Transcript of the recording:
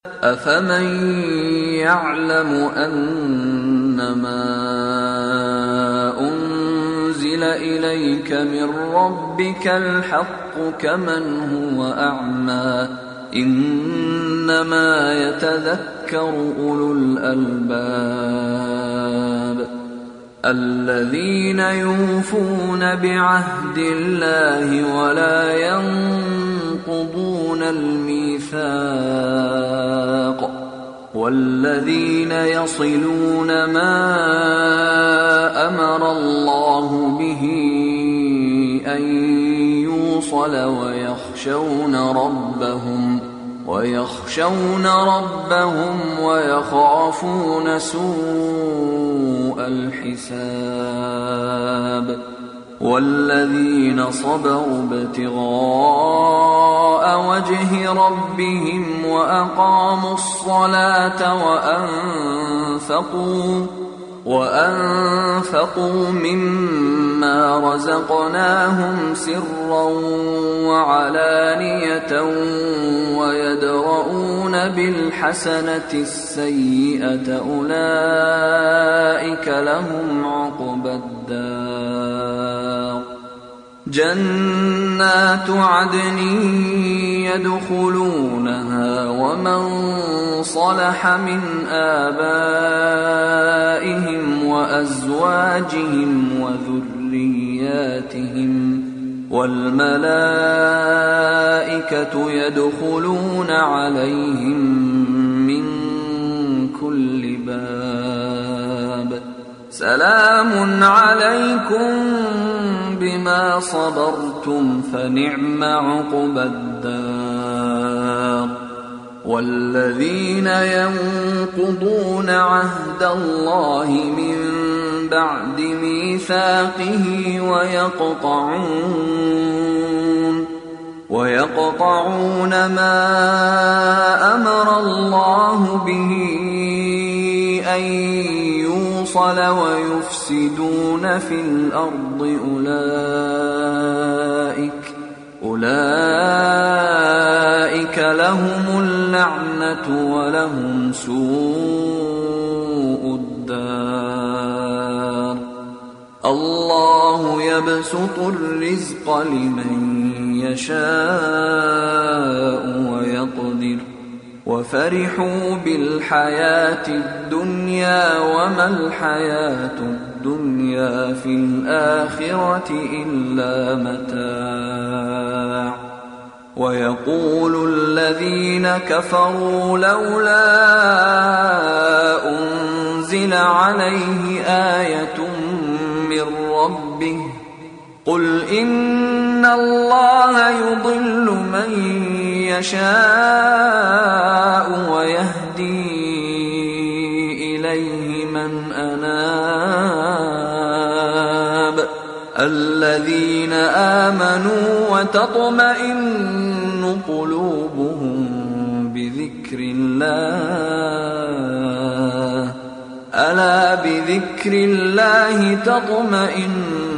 أفمن يعلم أنما أنزل إليك من ربك الحق كمن هو أعمى إنما يتذكر أولو الألباب الذين يوفون بعهد الله ولا ينقضون الميثاق والذين يصلون ما أمر الله به أن يوصل ويخشون ربهم ويخافون سوء الحساب والذين صبروا ابتغاء وجه ربهم وأقاموا الصلاة وأنفقوا مما رزقناهم سرا وعلانية ويدرؤون بالحسنة السيئة أولئك لهم عقبى الدار جنات عدن يدخلونها ومن صلح من آبائهم وأزواجهم وذرياتهم والملائكة يدخلون عليهم من كل باب سلام عليكم بما صبرتم فنعم عقبى الدار والذين ينقضون عهد الله من بعد ميثاقه ويقطعون ما أمر الله به أن يوصل ويفسدون في الأرض أولئك لهم اللعنة ولهم سوء الدار الله يبسط الرزق لمن يشاء ويقدر وفرحوا بالحياة الدنيا وما الحياة الدنيا في الآخرة إلا متاع ويقول الذين كفروا لولا أنزل عليه آية من ربه قل إن الله يضل من يشاء ويهدي إليه من أناب الذين آمنوا وتطمئن قلوبهم بذكر الله ألا بذكر الله تطمئن